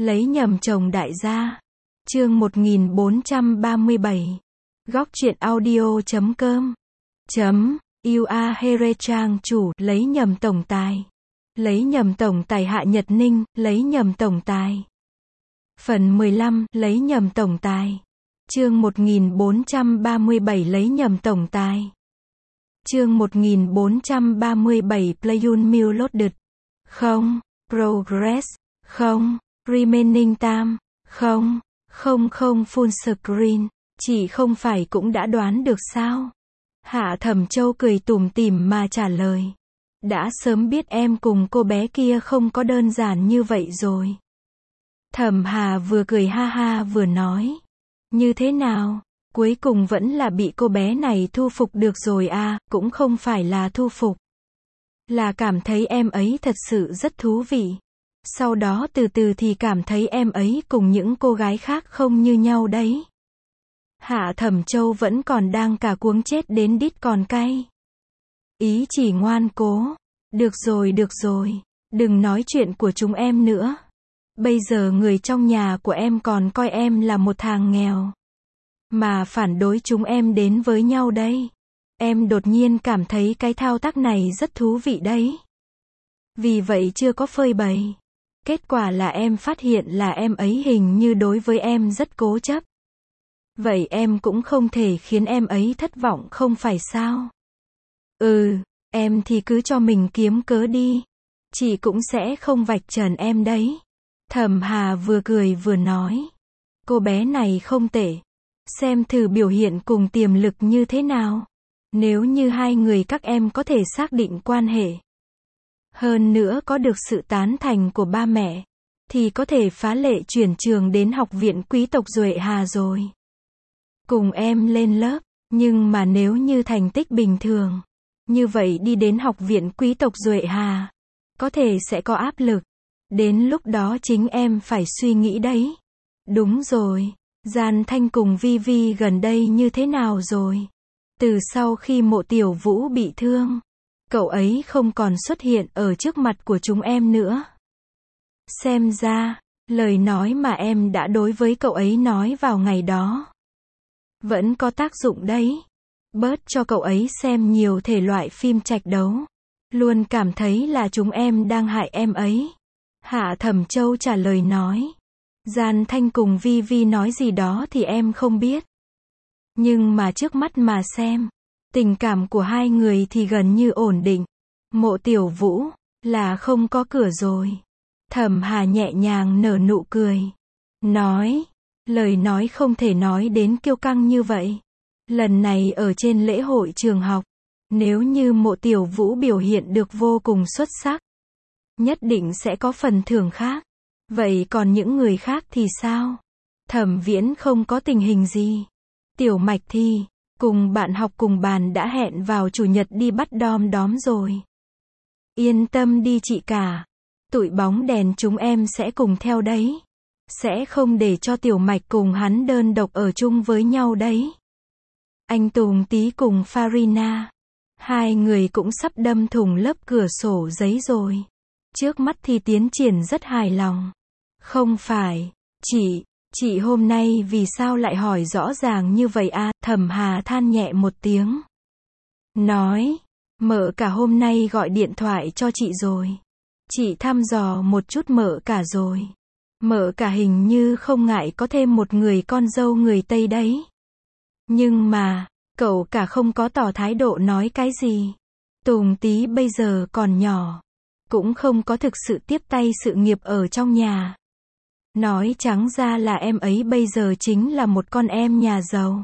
lấy nhầm chồng đại gia. Chương 1437. Góc truyện audio.com. Ua Here trang chủ, lấy nhầm tổng tài. Lấy nhầm tổng tài Hạ Nhật Ninh, lấy nhầm tổng tài. Phần 15, lấy nhầm tổng tài. Chương 1437 lấy nhầm tổng tài. Chương 1437 Playun Meal Loaded. Không. Progress. Không. Remaining time. Không. Không full screen. Chị không phải cũng đã đoán được sao? Hạ Thẩm Châu cười tủm tỉm mà trả lời. Đã sớm biết em cùng cô bé kia không có đơn giản như vậy rồi. Thẩm Hà vừa cười ha ha vừa nói. Như thế nào? Cuối cùng vẫn là bị cô bé này thu phục được rồi à, cũng không phải là thu phục. Là cảm thấy em ấy thật sự rất thú vị. Sau đó từ từ thì cảm thấy em ấy cùng những cô gái khác không như nhau đấy. Hạ Thẩm Châu vẫn còn đang cả cuống chết đến đít còn cay. Ý chỉ ngoan cố. Được rồi, đừng nói chuyện của chúng em nữa. Bây giờ người trong nhà của em còn coi em là một thằng nghèo. Mà phản đối chúng em đến với nhau đây. Em đột nhiên cảm thấy cái thao tác này rất thú vị đấy. Vì vậy chưa có phơi bày. Kết quả là em phát hiện là em ấy hình như đối với em rất cố chấp. Vậy em cũng không thể khiến em ấy thất vọng không phải sao? Em thì cứ cho mình kiếm cớ đi. Chị cũng sẽ không vạch trần em đấy. Thẩm Hà vừa cười vừa nói. Cô bé này không tệ. Xem thử biểu hiện cùng tiềm lực như thế nào. Nếu như hai người các em có thể xác định quan hệ. Hơn nữa có được sự tán thành của ba mẹ. Thì có thể phá lệ chuyển trường đến học viện quý tộc Duệ Hà rồi. Cùng em lên lớp. Nhưng mà nếu như thành tích bình thường. Như vậy đi đến học viện quý tộc Duệ Hà. Có thể sẽ có áp lực. Đến lúc đó chính em phải suy nghĩ đấy. Đúng rồi. Gian Thanh cùng Vi Vi gần đây như thế nào rồi? Từ sau khi Mộ Tiểu Vũ bị thương. Cậu ấy không còn xuất hiện ở trước mặt của chúng em nữa. Xem ra, lời nói mà em đã đối với cậu ấy nói vào ngày đó. Vẫn có tác dụng đấy. Bớt cho cậu ấy xem nhiều thể loại phim trạch đấu. Luôn cảm thấy là chúng em đang hại em ấy. Hạ Thẩm Châu trả lời nói. Gian Thanh cùng Vi Vi nói gì đó thì em không biết. Nhưng mà trước mắt mà xem. Tình cảm của hai người thì gần như ổn định. Mộ Tiểu Vũ là không có cửa rồi. Thẩm Hà nhẹ nhàng nở nụ cười. Nói. Lời nói không thể nói đến kiêu căng như vậy. Lần này ở trên lễ hội trường học. Nếu như Mộ Tiểu Vũ biểu hiện được vô cùng xuất sắc. Nhất định sẽ có phần thưởng khác. Vậy còn những người khác thì sao? Thẩm Viễn không có tình hình gì. Tiểu Mạch thì cùng bạn học cùng bàn đã hẹn vào chủ nhật đi bắt đom đóm rồi. Yên tâm đi chị cả. Tụi bóng đèn chúng em sẽ cùng theo đấy. Sẽ không để cho Tiểu Mạch cùng hắn đơn độc ở chung với nhau đấy. Anh Tùng Tý cùng Farina. Hai người cũng sắp đâm thủng lớp cửa sổ giấy rồi. Trước mắt thì tiến triển rất hài lòng. Không phải, chị hôm nay vì sao lại hỏi rõ ràng như vậy à? Thẩm Hà than nhẹ một tiếng. Nói, Mợ cả hôm nay gọi điện thoại cho chị rồi. Chị thăm dò một chút Mợ cả rồi. Mợ cả hình như không ngại có thêm một người con dâu người Tây đấy. Nhưng mà, cậu cả không có tỏ thái độ nói cái gì. Tùng Tý bây giờ còn nhỏ. Cũng không có thực sự tiếp tay sự nghiệp ở trong nhà. Nói trắng ra là em ấy bây giờ chính là một con em nhà giàu.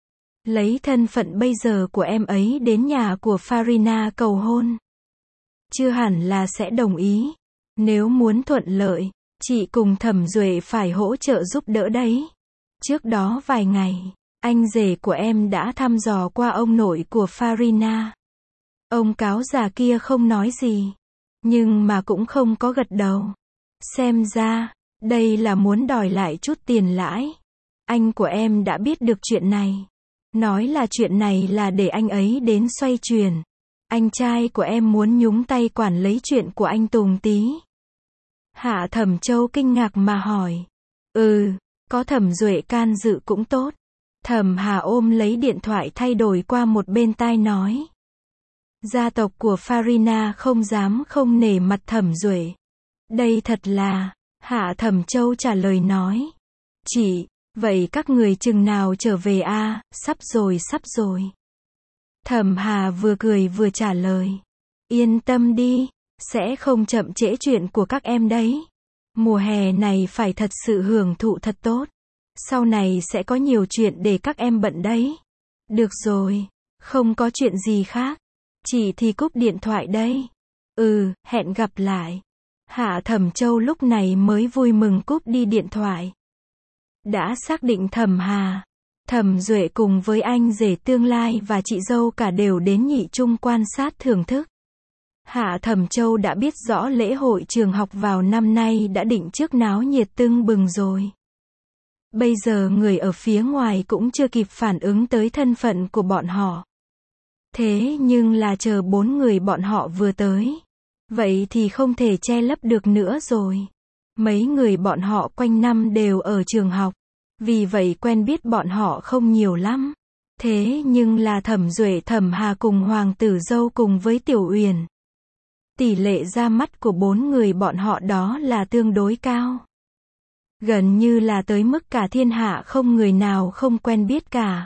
Lấy thân phận bây giờ của em ấy đến nhà của Farina cầu hôn. Chưa hẳn là sẽ đồng ý. Nếu muốn thuận lợi, chị cùng Thẩm Duệ phải hỗ trợ giúp đỡ đấy. Trước đó vài ngày, anh rể của em đã thăm dò qua ông nội của Farina. Ông cáo già kia không nói gì. Nhưng mà cũng không có gật đầu. Xem ra, đây là muốn đòi lại chút tiền lãi. Anh của em đã biết được chuyện này. Nói là chuyện này là để anh ấy đến xoay chuyển. Anh trai của em muốn nhúng tay quản lấy chuyện của anh Tùng Tý. Hạ Thẩm Châu kinh ngạc mà hỏi. Có Thẩm Duệ can dự cũng tốt. Thẩm Hà ôm lấy điện thoại thay đổi qua một bên tai nói. Gia tộc của Farina không dám không nể mặt Thẩm Duệ. Đây thật là, Hạ Thẩm Châu trả lời nói. Chị, vậy các người chừng nào trở về a? Sắp rồi. Thẩm Hà vừa cười vừa trả lời. Yên tâm đi, sẽ không chậm trễ chuyện của các em đấy. Mùa hè này phải thật sự hưởng thụ thật tốt. Sau này sẽ có nhiều chuyện để các em bận đấy. Được rồi, không có chuyện gì khác. Chị thì cúp điện thoại đây. Hẹn gặp lại. Hạ Thẩm Châu lúc này mới vui mừng cúp đi điện thoại. Đã xác định Thẩm Hà, Thẩm Duệ cùng với anh rể tương lai và chị dâu cả đều đến Nhị Trung quan sát thưởng thức. Hạ Thẩm Châu đã biết rõ lễ hội trường học vào năm nay đã định trước náo nhiệt tưng bừng rồi. Bây giờ người ở phía ngoài cũng chưa kịp phản ứng tới thân phận của bọn họ. Thế nhưng là chờ 4 người bọn họ vừa tới. Vậy thì không thể che lấp được nữa rồi. Mấy người bọn họ quanh năm đều ở trường học. Vì vậy quen biết bọn họ không nhiều lắm. Thế nhưng là Thẩm Duệ Thẩm Hà cùng Hoàng tử dâu cùng với Tiểu Uyển. Tỷ lệ ra mắt của 4 người bọn họ đó là tương đối cao. Gần như là tới mức cả thiên hạ không người nào không quen biết cả.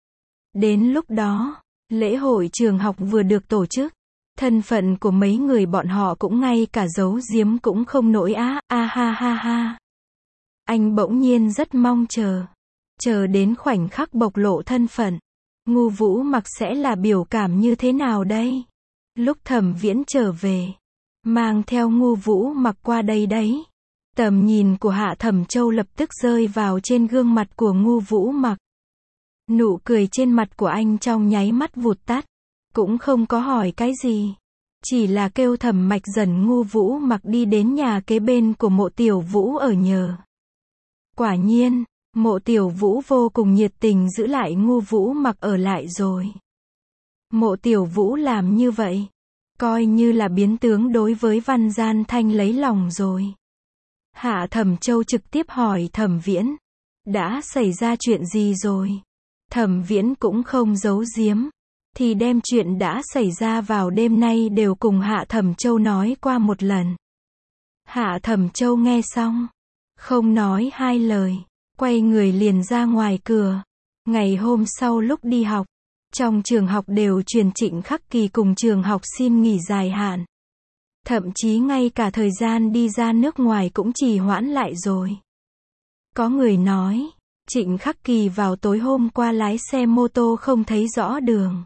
Đến lúc đó, lễ hội trường học vừa được tổ chức. Thân phận của mấy người bọn họ cũng ngay cả giấu giếm cũng không nổi ha ha. Anh bỗng nhiên rất mong chờ đến khoảnh khắc bộc lộ thân phận. Ngu Vũ Mặc sẽ là biểu cảm như thế nào đây? Lúc Thẩm Viễn trở về, mang theo Ngu Vũ Mặc qua đây đấy. Tầm nhìn của Hạ Thẩm Châu lập tức rơi vào trên gương mặt của Ngu Vũ Mặc. Nụ cười trên mặt của anh trong nháy mắt vụt tắt. Cũng không có hỏi cái gì. Chỉ là kêu Thẩm Mạch dần Ngu Vũ Mặc đi đến nhà kế bên của Mộ Tiểu Vũ ở nhờ. Quả nhiên, Mộ Tiểu Vũ vô cùng nhiệt tình giữ lại Ngu Vũ Mặc ở lại rồi. Mộ Tiểu Vũ làm như vậy, coi như là biến tướng đối với Văn Gian Thanh lấy lòng rồi. Hạ Thẩm Châu trực tiếp hỏi Thẩm Viễn. Đã xảy ra chuyện gì rồi? Thẩm Viễn cũng không giấu giếm. Thì đem chuyện đã xảy ra vào đêm nay đều cùng Hạ Thẩm Châu nói qua một lần. Hạ Thẩm Châu nghe xong, không nói hai lời, quay người liền ra ngoài cửa. Ngày hôm sau lúc đi học, trong trường học đều truyền Trịnh Khắc Kỳ cùng trường học xin nghỉ dài hạn. Thậm chí ngay cả thời gian đi ra nước ngoài cũng trì hoãn lại rồi. Có người nói, Trịnh Khắc Kỳ vào tối hôm qua lái xe mô tô không thấy rõ đường.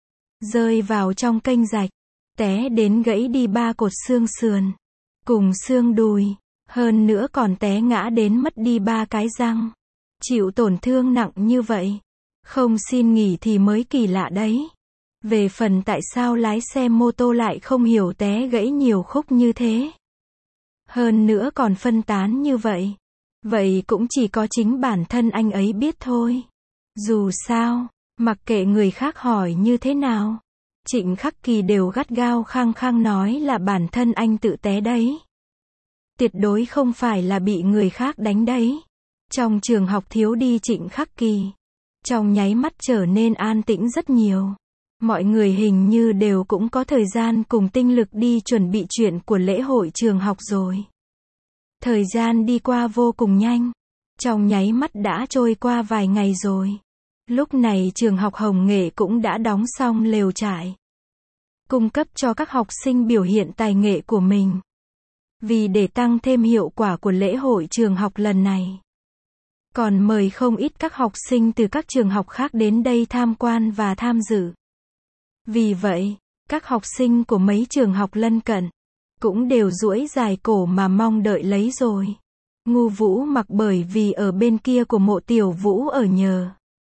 Rơi vào trong kênh rạch, té đến gãy đi 3 cột xương sườn, cùng xương đùi, hơn nữa còn té ngã đến mất đi 3 cái răng. Chịu tổn thương nặng như vậy, không xin nghỉ thì mới kỳ lạ đấy. Về phần tại sao lái xe mô tô lại không hiểu té gãy nhiều khúc như thế. Hơn nữa còn phân tán như vậy. Vậy cũng chỉ có chính bản thân anh ấy biết thôi. Dù sao, mặc kệ người khác hỏi như thế nào, Trịnh Khắc Kỳ đều gắt gao khăng khăng nói là bản thân anh tự té đấy. Tuyệt đối không phải là bị người khác đánh đấy. Trong trường học thiếu đi Trịnh Khắc Kỳ, trong nháy mắt trở nên an tĩnh rất nhiều. Mọi người hình như đều cũng có thời gian cùng tinh lực đi chuẩn bị chuyện của lễ hội trường học rồi. Thời gian đi qua vô cùng nhanh. Trong nháy mắt đã trôi qua vài ngày rồi. Lúc này trường học Hồng Nghệ cũng đã đóng xong lều trại. Cung cấp cho các học sinh biểu hiện tài nghệ của mình. Vì để tăng thêm hiệu quả của lễ hội trường học lần này, còn mời không ít các học sinh từ các trường học khác đến đây tham quan và tham dự. Vì vậy, các học sinh của mấy trường học lân cận cũng đều duỗi dài cổ mà mong đợi lấy rồi. Ngu Vũ Mặc bởi vì ở bên kia của Mộ Tiểu Vũ ở nhờ.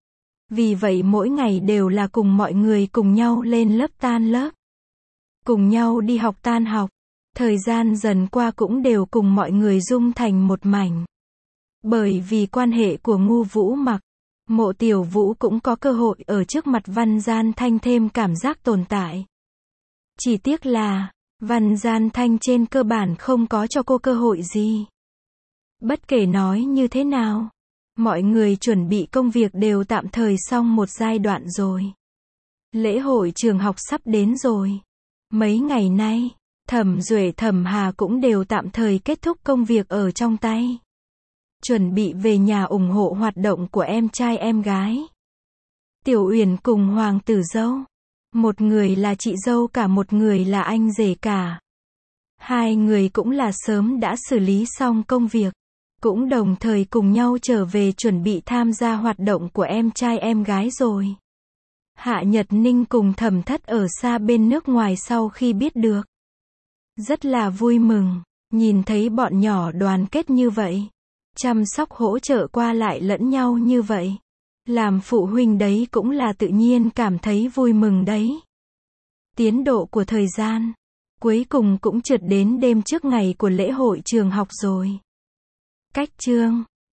Vì vậy mỗi ngày đều là cùng mọi người cùng nhau lên lớp tan lớp. Cùng nhau đi học tan học. Thời gian dần qua cũng đều cùng mọi người dung thành một mảnh. Bởi vì quan hệ của Ngu Vũ Mặc, Mộ Tiểu Vũ cũng có cơ hội ở trước mặt Văn Gian Thanh thêm cảm giác tồn tại. Chỉ tiếc là, Văn Gian Thanh trên cơ bản không có cho cô cơ hội gì. Bất kể nói như thế nào, mọi người chuẩn bị công việc đều tạm thời xong một giai đoạn rồi. Lễ hội trường học sắp đến rồi. Mấy ngày nay, Thẩm Duệ Thẩm Hà cũng đều tạm thời kết thúc công việc ở trong tay. Chuẩn bị về nhà ủng hộ hoạt động của em trai em gái. Tiểu Uyển cùng Hoàng tử dâu. Một người là chị dâu cả, một người là anh rể cả. Hai người cũng là sớm đã xử lý xong công việc. Cũng đồng thời cùng nhau trở về chuẩn bị tham gia hoạt động của em trai em gái rồi. Hạ Nhật Ninh cùng Thẩm Thất ở xa bên nước ngoài sau khi biết được. Rất là vui mừng, nhìn thấy bọn nhỏ đoàn kết như vậy. Chăm sóc hỗ trợ qua lại lẫn nhau như vậy. Làm phụ huynh đấy cũng là tự nhiên cảm thấy vui mừng đấy. Tiến độ của thời gian, cuối cùng cũng trượt đến đêm trước ngày của lễ hội trường học rồi. Cách chương